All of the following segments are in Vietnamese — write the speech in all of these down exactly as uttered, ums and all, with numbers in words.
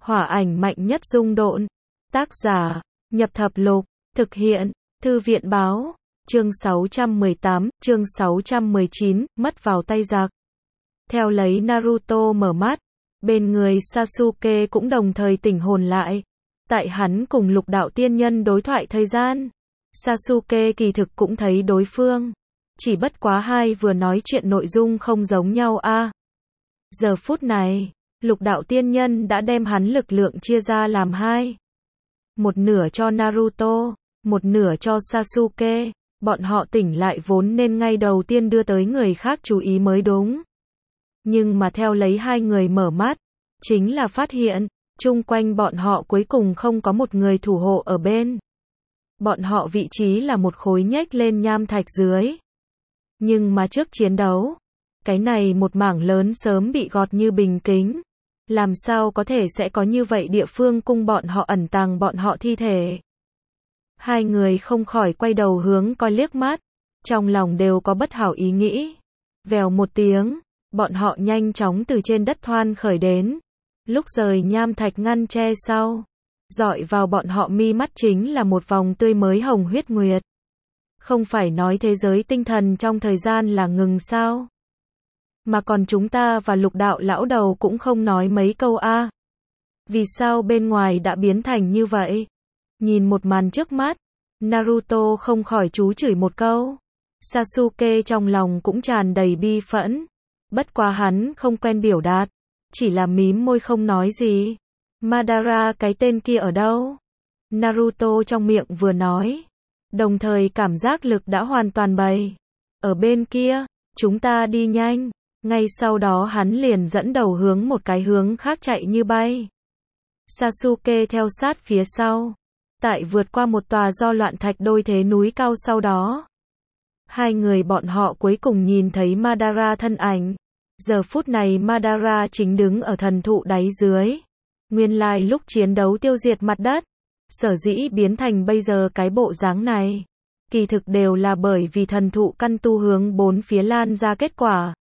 Hỏa ảnh mạnh nhất dung độn. Tác giả, Nhập Thập Lục, thực hiện, Thư viện báo, chương sáu trăm mười tám, chương sáu trăm mười chín, mất vào tay giặc. Theo lấy Naruto mở mắt, bên người Sasuke cũng đồng thời tỉnh hồn lại. Tại hắn cùng lục đạo tiên nhân đối thoại thời gian, Sasuke kỳ thực cũng thấy đối phương. Chỉ bất quá hai vừa nói chuyện nội dung không giống nhau a. À. Giờ phút này, lục đạo tiên nhân đã đem hắn lực lượng chia ra làm hai. Một nửa cho Naruto, một nửa cho Sasuke. Bọn họ tỉnh lại vốn nên ngay đầu tiên đưa tới người khác chú ý mới đúng. Nhưng mà theo lấy hai người mở mắt, chính là phát hiện, chung quanh bọn họ cuối cùng không có một người thủ hộ ở bên. Bọn họ vị trí là một khối nhếch lên nham thạch dưới. Nhưng mà trước chiến đấu, cái này một mảng lớn sớm bị gọt như bình kính. Làm sao có thể sẽ có như vậy địa phương cung bọn họ ẩn tàng bọn họ thi thể. Hai người không khỏi quay đầu hướng coi liếc mắt, trong lòng đều có bất hảo ý nghĩ. Vèo một tiếng, bọn họ nhanh chóng từ trên đất thoan khởi đến. Lúc rời nham thạch ngăn che sau, dọi vào bọn họ mi mắt chính là một vòng tươi mới hồng huyết nguyệt. Không phải nói thế giới tinh thần trong thời gian là ngừng sao? Mà còn chúng ta và lục đạo lão đầu cũng không nói mấy câu a. À. Vì sao bên ngoài đã biến thành như vậy? Nhìn một màn trước mắt, Naruto không khỏi chú chửi một câu. Sasuke trong lòng cũng tràn đầy bi phẫn. Bất quá hắn không quen biểu đạt, chỉ là mím môi không nói gì. Madara cái tên kia ở đâu? Naruto trong miệng vừa nói, đồng thời cảm giác lực đã hoàn toàn bày. Ở bên kia, chúng ta đi nhanh. Ngay sau đó hắn liền dẫn đầu hướng một cái hướng khác chạy như bay. Sasuke theo sát phía sau. Tại vượt qua một tòa do loạn thạch đôi thế núi cao sau đó. Hai người bọn họ cuối cùng nhìn thấy Madara thân ảnh. Giờ phút này Madara chính đứng ở thần thụ đáy dưới. Nguyên lai lúc chiến đấu tiêu diệt mặt đất, sở dĩ biến thành bây giờ cái bộ dáng này. Kỳ thực đều là bởi vì thần thụ căn tu hướng bốn phía lan ra kết quả.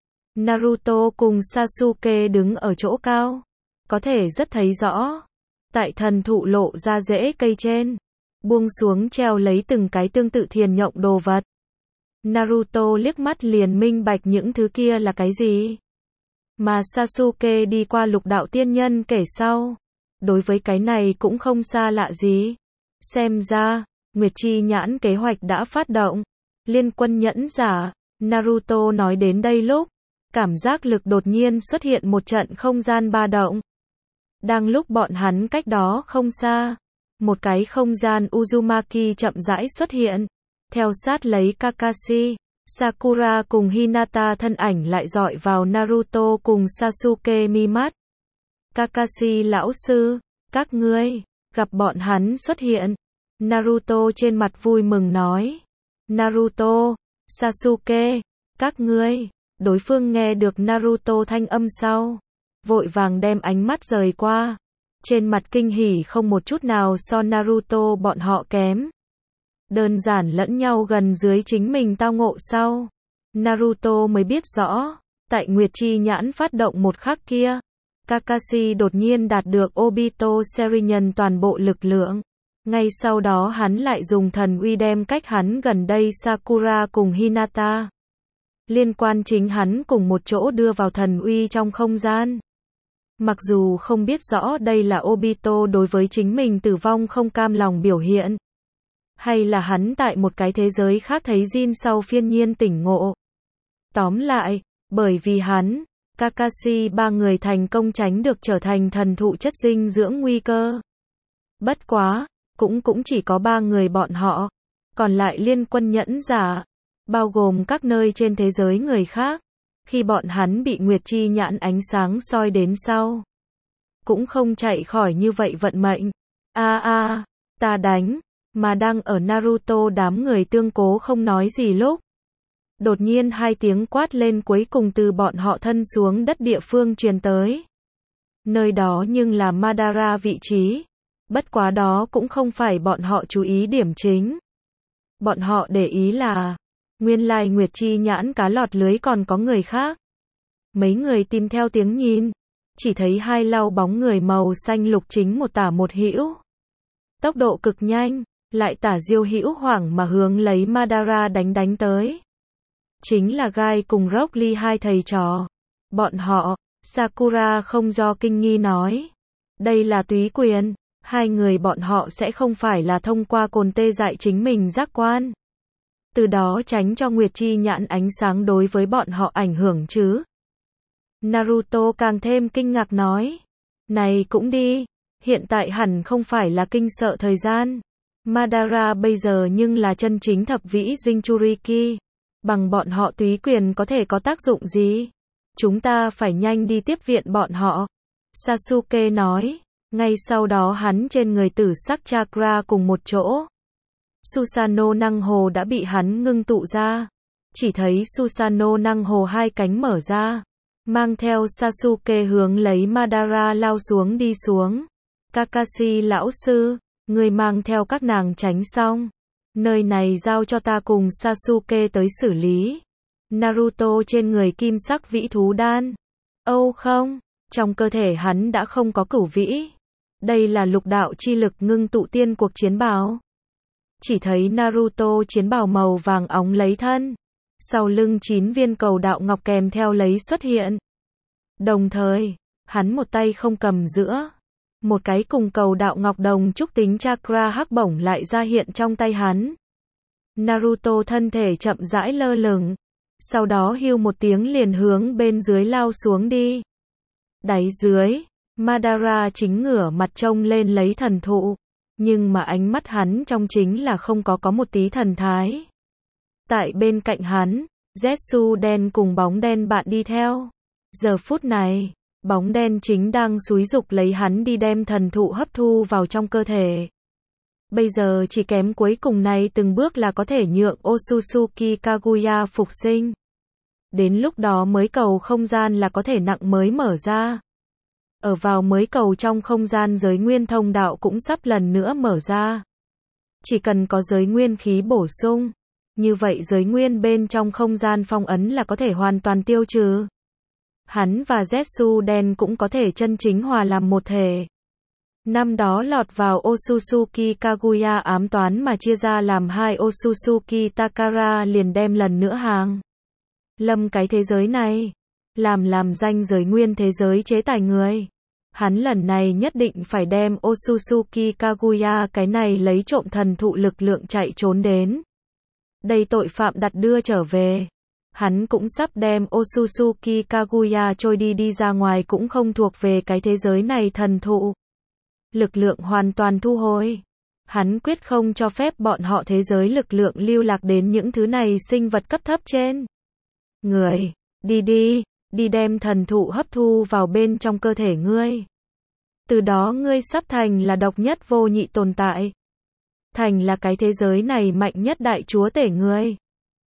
Naruto cùng Sasuke đứng ở chỗ cao, có thể rất thấy rõ. Tại thần thụ lộ ra rễ cây trên, buông xuống treo lấy từng cái tương tự thiền nhộng đồ vật. Naruto liếc mắt liền minh bạch những thứ kia là cái gì. Mà Sasuke đi qua lục đạo tiên nhân kể sau, đối với cái này cũng không xa lạ gì. Xem ra, Nguyệt Chi Nhãn kế hoạch đã phát động. Liên quân nhẫn giả, Naruto nói đến đây lúc, cảm giác lực đột nhiên xuất hiện một trận không gian ba động. Đang lúc bọn hắn cách đó không xa, một cái không gian Uzumaki chậm rãi xuất hiện. Theo sát lấy Kakashi, Sakura cùng Hinata thân ảnh lại dọi vào Naruto cùng Sasuke mi mắt. Kakashi lão sư, các ngươi, gặp bọn hắn xuất hiện. Naruto trên mặt vui mừng nói. Naruto, Sasuke, các ngươi. Đối phương nghe được Naruto thanh âm sau, vội vàng đem ánh mắt rời qua. Trên mặt kinh hỉ không một chút nào so Naruto bọn họ kém. Đơn giản lẫn nhau gần dưới chính mình tao ngộ sau. Naruto mới biết rõ, tại Nguyệt Chi Nhãn phát động một khắc kia, Kakashi đột nhiên đạt được Obito Sharingan toàn bộ lực lượng. Ngay sau đó hắn lại dùng thần uy đem cách hắn gần đây Sakura cùng Hinata. Liên quan chính hắn cùng một chỗ đưa vào thần uy trong không gian. Mặc dù không biết rõ đây là Obito đối với chính mình tử vong không cam lòng biểu hiện. Hay là hắn tại một cái thế giới khác thấy Jin sau phiên nhiên tỉnh ngộ. Tóm lại, bởi vì hắn, Kakashi ba người thành công tránh được trở thành thần thụ chất dinh dưỡng nguy cơ. Bất quá, cũng cũng chỉ có ba người bọn họ. Còn lại liên quân nhẫn giả, bao gồm các nơi trên thế giới người khác, khi bọn hắn bị Nguyệt Chi Nhãn ánh sáng soi đến sau, cũng không chạy khỏi như vậy vận mệnh. A a, ta đánh, mà đang ở Naruto đám người tương cố không nói gì lúc. Đột nhiên hai tiếng quát lên cuối cùng từ bọn họ thân xuống đất địa phương truyền tới. Nơi đó nhưng là Madara vị trí. Bất quá đó cũng không phải bọn họ chú ý điểm chính. Bọn họ để ý là nguyên lai Nguyệt Chi Nhãn cá lọt lưới còn có người khác. Mấy người tìm theo tiếng nhìn, chỉ thấy hai lau bóng người màu xanh lục chính một tả một hữu. Tốc độ cực nhanh, lại tả diêu hữu hoảng mà hướng lấy Madara đánh đánh tới. Chính là Gai cùng Rock Lee hai thầy trò. Bọn họ, Sakura không do kinh nghi nói. Đây là túy quyền, hai người bọn họ sẽ không phải là thông qua cồn tê dại chính mình giác quan. Từ đó tránh cho Nguyệt Chi nhãn ánh sáng đối với bọn họ ảnh hưởng chứ. Naruto càng thêm kinh ngạc nói. Này cũng đi, hiện tại hẳn không phải là kinh sợ thời gian. Madara bây giờ nhưng là chân chính thập vĩ Jinchuriki. Bằng bọn họ túy quyền có thể có tác dụng gì? Chúng ta phải nhanh đi tiếp viện bọn họ. Sasuke nói. Ngay sau đó hắn trên người tử sắc chakra cùng một chỗ. Susanoo năng hồ đã bị hắn ngưng tụ ra. Chỉ thấy Susanoo năng hồ hai cánh mở ra. Mang theo Sasuke hướng lấy Madara lao xuống đi xuống. Kakashi lão sư, người mang theo các nàng tránh xong. Nơi này giao cho ta cùng Sasuke tới xử lý. Naruto trên người kim sắc vĩ thú đan. Âu không, trong cơ thể hắn đã không có cửu vĩ. Đây là lục đạo chi lực ngưng tụ tiên cuộc chiến bào. Chỉ thấy Naruto chiến bào màu vàng óng lấy thân. Sau lưng chín viên cầu đạo ngọc kèm theo lấy xuất hiện. Đồng thời, hắn một tay không cầm giữa. Một cái cùng cầu đạo ngọc đồng trúc tính chakra hắc bổng lại ra hiện trong tay hắn. Naruto thân thể chậm rãi lơ lửng. Sau đó hưu một tiếng liền hướng bên dưới lao xuống đi. Đáy dưới, Madara chính ngửa mặt trông lên lấy thần thụ. Nhưng mà ánh mắt hắn trong chính là không có có một tí thần thái. Tại bên cạnh hắn, Zetsu đen cùng bóng đen bạn đi theo. Giờ phút này, bóng đen chính đang xúi giục lấy hắn đi đem thần thụ hấp thu vào trong cơ thể. Bây giờ chỉ kém cuối cùng này từng bước là có thể nhượng Otsutsuki Kaguya phục sinh. Đến lúc đó mới cầu không gian là có thể nặng mới mở ra. Ở vào mới cầu trong không gian giới nguyên thông đạo cũng sắp lần nữa mở ra. Chỉ cần có giới nguyên khí bổ sung, như vậy giới nguyên bên trong không gian phong ấn là có thể hoàn toàn tiêu trừ. Hắn và Zetsu đen cũng có thể chân chính hòa làm một thể. Năm đó lọt vào Otsutsuki Kaguya ám toán mà chia ra làm hai Otsutsuki Takara liền đem lần nữa hàng lâm cái thế giới này, làm làm danh giới nguyên thế giới chế tài người. Hắn lần này nhất định phải đem Otsutsuki Kaguya cái này lấy trộm thần thụ lực lượng chạy trốn đến. Đây tội phạm đặt đưa trở về. Hắn cũng sắp đem Otsutsuki Kaguya trôi đi đi ra ngoài cũng không thuộc về cái thế giới này thần thụ. Lực lượng hoàn toàn thu hồi. Hắn quyết không cho phép bọn họ thế giới lực lượng lưu lạc đến những thứ này sinh vật cấp thấp trên. Người, đi đi, đi đem thần thụ hấp thu vào bên trong cơ thể ngươi. Từ đó ngươi sắp thành là độc nhất vô nhị tồn tại. Thành là cái thế giới này mạnh nhất đại chúa tể ngươi.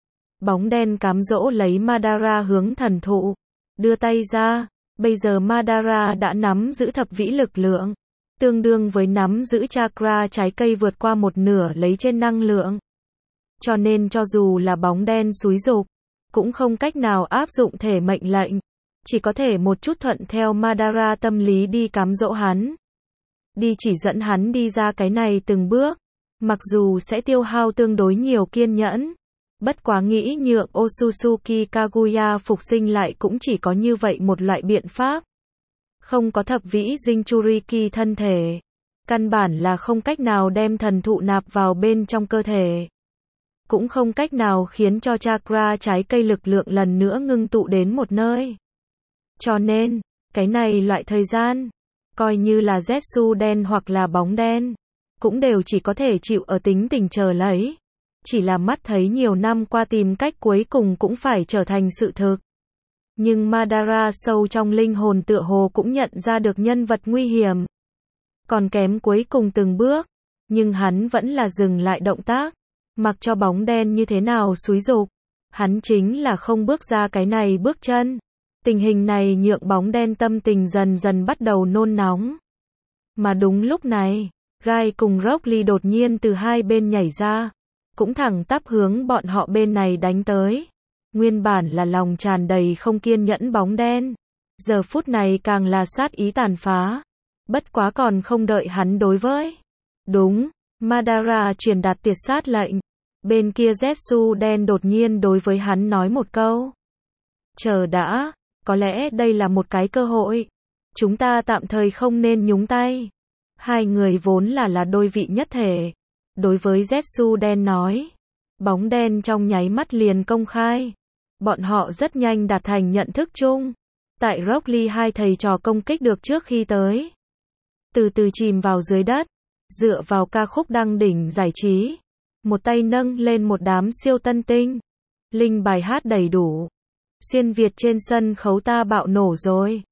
Bóng đen cám dỗ lấy Madara hướng thần thụ. Đưa tay ra, bây giờ Madara đã nắm giữ thập vĩ lực lượng. Tương đương với nắm giữ chakra trái cây vượt qua một nửa lấy trên năng lượng. Cho nên cho dù là bóng đen xúi giục, cũng không cách nào áp dụng thể mệnh lệnh. Chỉ có thể một chút thuận theo Madara tâm lý đi cám dỗ hắn. Đi chỉ dẫn hắn đi ra cái này từng bước. Mặc dù sẽ tiêu hao tương đối nhiều kiên nhẫn. Bất quá nghĩ nhượng Otsutsuki Kaguya phục sinh lại cũng chỉ có như vậy một loại biện pháp. Không có thập vĩ Jinchuriki thân thể. Căn bản là không cách nào đem thần thụ nạp vào bên trong cơ thể. Cũng không cách nào khiến cho chakra trái cây lực lượng lần nữa ngưng tụ đến một nơi. Cho nên, cái này loại thời gian, coi như là Zetsu đen hoặc là bóng đen, cũng đều chỉ có thể chịu ở tính tình chờ lấy. Chỉ là mắt thấy nhiều năm qua tìm cách cuối cùng cũng phải trở thành sự thực. Nhưng Madara sâu trong linh hồn tựa hồ cũng nhận ra được nhân vật nguy hiểm. Còn kém cuối cùng từng bước, nhưng hắn vẫn là dừng lại động tác. Mặc cho bóng đen như thế nào xúi giục, hắn chính là không bước ra cái này bước chân. Tình hình này nhượng bóng đen tâm tình dần dần bắt đầu nôn nóng. Mà đúng lúc này, Gai cùng Rock Lee đột nhiên từ hai bên nhảy ra, cũng thẳng tắp hướng bọn họ bên này đánh tới. Nguyên bản là lòng tràn đầy không kiên nhẫn bóng đen, Giờ phút này càng là sát ý tàn phá. Bất quá còn không đợi hắn đối với. Đúng, Madara truyền đạt tuyệt sát lệnh. Bên kia Zetsu đen đột nhiên đối với hắn nói một câu. Chờ đã, có lẽ đây là một cái cơ hội. Chúng ta tạm thời không nên nhúng tay. Hai người vốn là là đôi vị nhất thể. Đối với Zetsu đen nói. Bóng đen trong nháy mắt liền công khai. Bọn họ rất nhanh đạt thành nhận thức chung. Tại Rock Lee hai thầy trò công kích được trước khi tới. Từ từ chìm vào dưới đất. Dựa vào ca khúc đăng đỉnh giải trí. Một tay nâng lên một đám siêu tân tinh. Linh bài hát đầy đủ. Xuyên Việt trên sân khấu ta bạo nổ rồi.